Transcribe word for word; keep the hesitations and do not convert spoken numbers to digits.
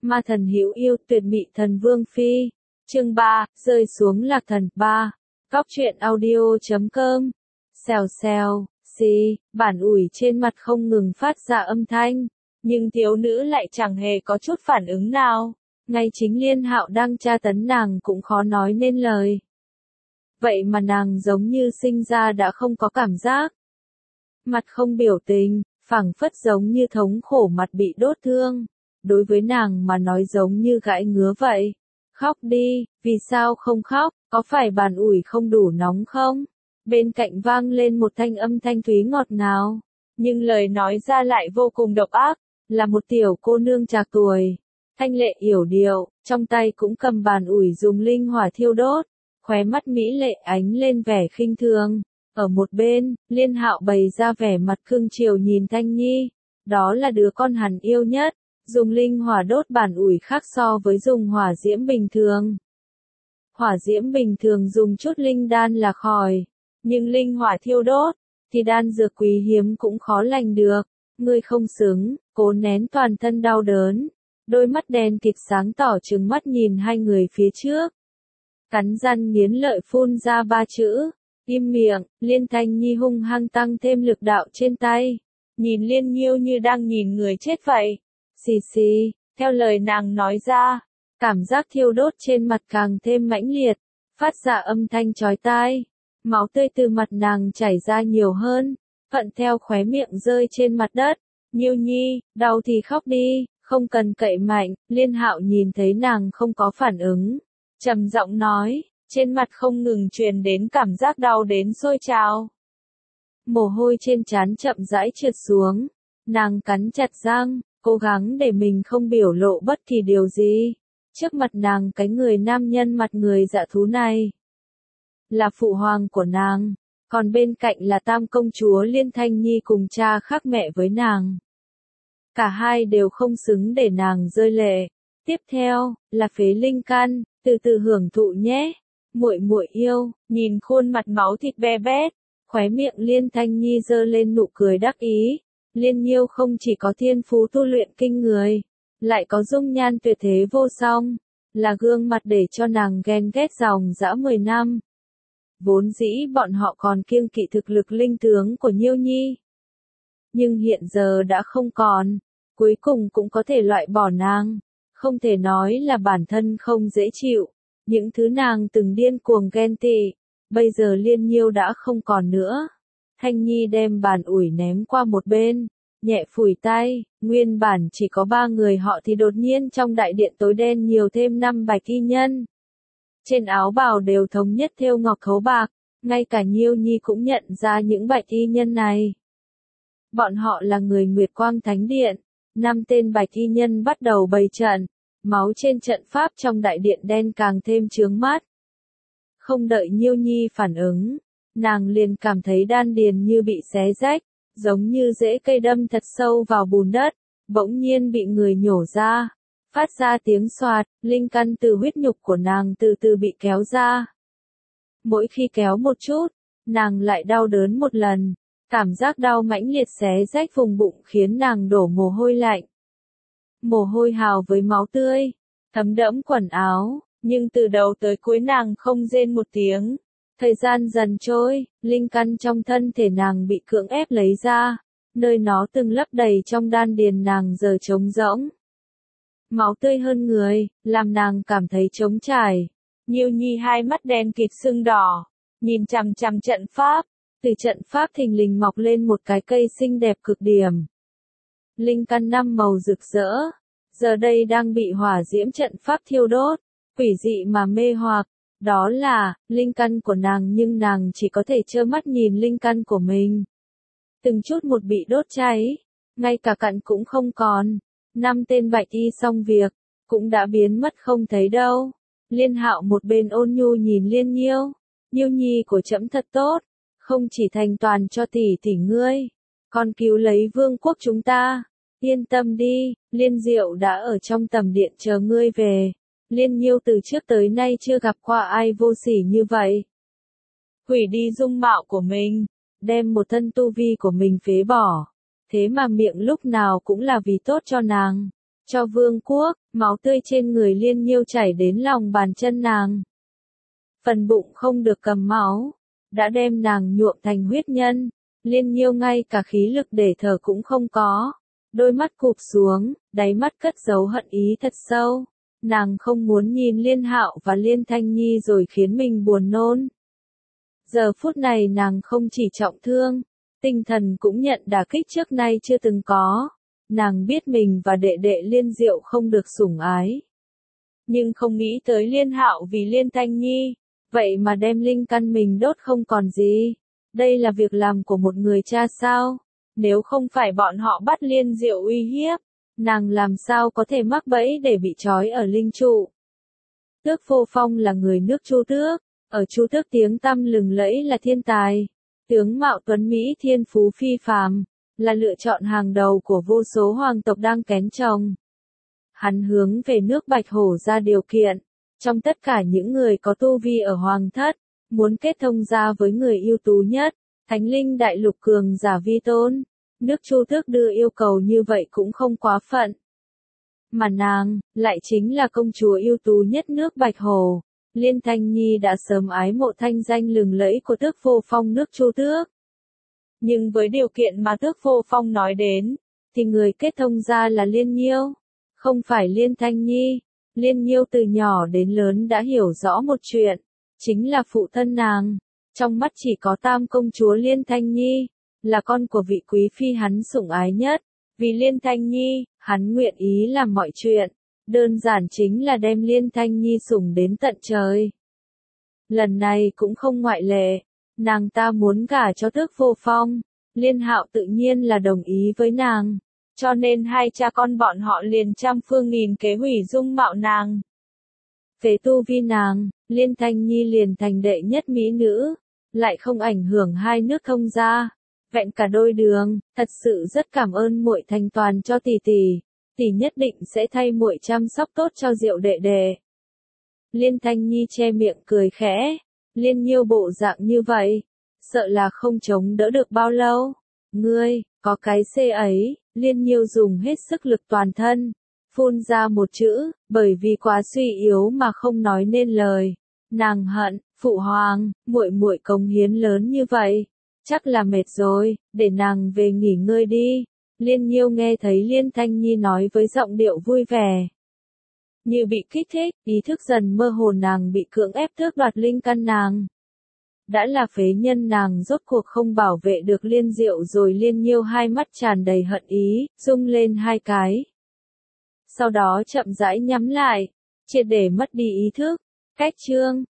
Ma thần hữu yêu tuyệt mỹ thần vương phi. Chương ba, rơi xuống lạc thần. ba. Góc truyện audio chấm com. Xèo xèo, xì, bản ủi trên mặt không ngừng phát ra âm thanh, nhưng thiếu nữ lại chẳng hề có chút phản ứng nào. Ngay chính Liên Hạo đang tra tấn nàng cũng khó nói nên lời. Vậy mà nàng giống như sinh ra đã không có cảm giác. Mặt không biểu tình, phảng phất giống như thống khổ mặt bị đốt thương. Đối với nàng mà nói giống như gãi ngứa vậy. Khóc đi, vì sao không khóc, có phải bàn ủi không đủ nóng không? Bên cạnh vang lên một thanh âm thanh thúy ngọt ngào, nhưng lời nói ra lại vô cùng độc ác, là một tiểu cô nương trạc tuổi. Thanh lệ yểu điệu, trong tay cũng cầm bàn ủi dùng linh hỏa thiêu đốt, khóe mắt mỹ lệ ánh lên vẻ khinh thường. Ở một bên, Liên Hạo bày ra vẻ mặt cưng chiều nhìn Thanh Nhi, đó là đứa con hắn yêu nhất. Dùng linh hỏa đốt bản ủi khác so với dùng hỏa diễm bình thường. Hỏa diễm bình thường dùng chút linh đan là khỏi, nhưng linh hỏa thiêu đốt, thì đan dược quý hiếm cũng khó lành được. Ngươi không xứng, cố nén toàn thân đau đớn. Đôi mắt đen kịt sáng tỏ trừng mắt nhìn hai người phía trước. Cắn răng nghiến lợi phun ra ba chữ. Im miệng, Liên Thanh Nhi hung hăng tăng thêm lực đạo trên tay. Nhìn Liên Nhiêu như đang nhìn người chết vậy. Xì xì, theo lời nàng nói ra, cảm giác thiêu đốt trên mặt càng thêm mãnh liệt, phát ra âm thanh chói tai. Máu tươi từ mặt nàng chảy ra nhiều hơn, thuận theo khóe miệng rơi trên mặt đất. Nhiêu Nhi, đau thì khóc đi, không cần cậy mạnh. Liên Hạo nhìn thấy nàng không có phản ứng, trầm giọng nói, trên mặt không ngừng truyền đến cảm giác đau đến sôi trào. Mồ hôi trên trán chậm rãi trượt xuống, nàng cắn chặt răng, cố gắng để mình không biểu lộ bất kỳ điều gì. Trước mặt nàng cái người nam nhân mặt người dạ thú này là phụ hoàng của nàng, còn bên cạnh là tam công chúa Liên Thanh Nhi cùng cha khác mẹ với nàng. Cả hai đều không xứng để nàng rơi lệ. Tiếp theo là phế linh căn, từ từ hưởng thụ nhé. Muội muội yêu, nhìn khuôn mặt máu thịt be bét, khóe miệng Liên Thanh Nhi giơ lên nụ cười đắc ý. Liên Nhiêu không chỉ có thiên phú tu luyện kinh người, lại có dung nhan tuyệt thế vô song, là gương mặt để cho nàng ghen ghét dòng dã mười năm. Vốn dĩ bọn họ còn kiêng kỵ thực lực linh tướng của Nhiêu Nhi. Nhưng hiện giờ đã không còn, cuối cùng cũng có thể loại bỏ nàng, không thể nói là bản thân không dễ chịu. Những thứ nàng từng điên cuồng ghen tị, bây giờ Liên Nhiêu đã không còn nữa. Thanh Nhi đem bàn ủi ném qua một bên, nhẹ phủi tay, nguyên bản chỉ có ba người họ thì đột nhiên trong đại điện tối đen nhiều thêm năm bạch y nhân. Trên áo bào đều thống nhất thêu ngọc khấu bạc, ngay cả Nhiêu Nhi cũng nhận ra những bạch y nhân này. Bọn họ là người Nguyệt Quang Thánh Điện, năm tên bạch y nhân bắt đầu bày trận, máu trên trận pháp trong đại điện đen càng thêm chướng mắt. Không đợi Nhiêu Nhi phản ứng, nàng liền cảm thấy đan điền như bị xé rách, giống như rễ cây đâm thật sâu vào bùn đất, bỗng nhiên bị người nhổ ra, phát ra tiếng xoạt, linh căn từ huyết nhục của nàng từ từ bị kéo ra. Mỗi khi kéo một chút, nàng lại đau đớn một lần, cảm giác đau mãnh liệt xé rách vùng bụng khiến nàng đổ mồ hôi lạnh. Mồ hôi hào với máu tươi, thấm đẫm quần áo, nhưng từ đầu tới cuối nàng không rên một tiếng. Thời gian dần trôi, linh căn trong thân thể nàng bị cưỡng ép lấy ra, nơi nó từng lấp đầy trong đan điền nàng giờ trống rỗng. Máu tươi hơn người, làm nàng cảm thấy trống trải. Nhiêu Nhi hai mắt đen kịt sưng đỏ, nhìn chằm chằm trận pháp, từ trận pháp thình lình mọc lên một cái cây xinh đẹp cực điểm. Linh căn năm màu rực rỡ, giờ đây đang bị hỏa diễm trận pháp thiêu đốt, quỷ dị mà mê hoặc. Đó là, linh căn của nàng nhưng nàng chỉ có thể trơ mắt nhìn linh căn của mình. Từng chút một bị đốt cháy, ngay cả cặn cũng không còn. Năm tên bạch y xong việc, cũng đã biến mất không thấy đâu. Liên Hạo một bên ôn nhu nhìn Liên Nhiêu. Nhiêu Nhi của trẫm thật tốt, không chỉ thành toàn cho tỷ tỷ ngươi, còn cứu lấy vương quốc chúng ta. Yên tâm đi, Liên Diệu đã ở trong tầm điện chờ ngươi về. Liên Nhiêu từ trước tới nay chưa gặp qua ai vô sỉ như vậy. Hủy đi dung mạo của mình, đem một thân tu vi của mình phế bỏ. Thế mà miệng lúc nào cũng là vì tốt cho nàng. cho vương quốc, máu tươi trên người Liên Nhiêu chảy đến lòng bàn chân nàng. Phần bụng không được cầm máu, đã đem nàng nhuộm thành huyết nhân, Liên Nhiêu ngay cả khí lực để thở cũng không có, đôi mắt cụp xuống, đáy mắt cất giấu hận ý thật sâu. Nàng không muốn nhìn Liên Hạo và Liên Thanh Nhi rồi khiến mình buồn nôn. Giờ phút này nàng không chỉ trọng thương, tinh thần cũng nhận đả kích trước nay chưa từng có. Nàng biết mình và đệ đệ Liên Diệu không được sủng ái. Nhưng không nghĩ tới Liên Hạo vì Liên Thanh Nhi, vậy mà đem linh căn mình đốt không còn gì. Đây là việc làm của một người cha sao? Nếu không phải bọn họ bắt Liên Diệu uy hiếp, nàng làm sao có thể mắc bẫy để bị trói ở linh trụ. Tước Vô Phong là người nước Chu Tước, ở Chu Tước tiếng tăm lừng lẫy là thiên tài, tướng mạo tuấn Mỹ thiên phú phi phàm, là lựa chọn hàng đầu của vô số hoàng tộc đang kén chồng. Hắn hướng về nước Bạch Hổ ra điều kiện, trong tất cả những người có tu vi ở hoàng thất, muốn kết thông gia với người ưu tú nhất, Thánh Linh Đại Lục cường giả vi tôn. Nước Chu Tước đưa yêu cầu như vậy cũng không quá phận. Mà nàng, lại chính là công chúa ưu tú nhất nước Bạch Hổ. Liên Thanh Nhi đã sớm ái mộ thanh danh lừng lẫy của Tước Vô Phong nước Chu Tước. Nhưng với điều kiện mà Tước Vô Phong nói đến, thì người kết thông gia là Liên Nhiêu, không phải Liên Thanh Nhi. Liên Nhiêu từ nhỏ đến lớn đã hiểu rõ một chuyện, chính là phụ thân nàng, trong mắt chỉ có tam công chúa Liên Thanh Nhi, là con của vị quý phi hắn sủng ái nhất. Vì Liên Thanh Nhi, hắn nguyện ý làm mọi chuyện, đơn giản chính là đem Liên Thanh Nhi sủng đến tận trời. Lần này cũng không ngoại lệ, nàng ta muốn gả cho Tước Vô Phong, Liên Hạo tự nhiên là đồng ý với nàng, cho nên hai cha con bọn họ liền trăm phương nghìn kế hủy dung mạo nàng. Về tu vi nàng, Liên Thanh Nhi liền thành đệ nhất mỹ nữ, lại không ảnh hưởng hai nước thông gia. Vẹn cả đôi đường, thật sự rất cảm ơn muội thành toàn cho tỷ tỷ, tỷ nhất định sẽ thay muội chăm sóc tốt cho Diệu đệ đệ. Liên Thanh Nhi che miệng cười khẽ, Liên Nhiêu bộ dạng như vậy, sợ là không chống đỡ được bao lâu. Ngươi, có cái xê ấy, Liên Nhiêu dùng hết sức lực toàn thân, phun ra một chữ, bởi vì quá suy yếu mà không nói nên lời. Nàng hận, phụ hoàng, muội muội cống hiến lớn như vậy. Chắc là mệt rồi, để nàng về nghỉ ngơi đi. Liên Nhiêu nghe thấy Liên Thanh Nhi nói với giọng điệu vui vẻ. Như bị kích thích, ý thức dần mơ hồ nàng bị cưỡng ép tước đoạt linh căn nàng. Đã là phế nhân nàng rốt cuộc không bảo vệ được Liên Diệu rồi. Liên Nhiêu hai mắt tràn đầy hận ý, rung lên hai cái. Sau đó chậm rãi nhắm lại, triệt để mất đi ý thức. Cách chương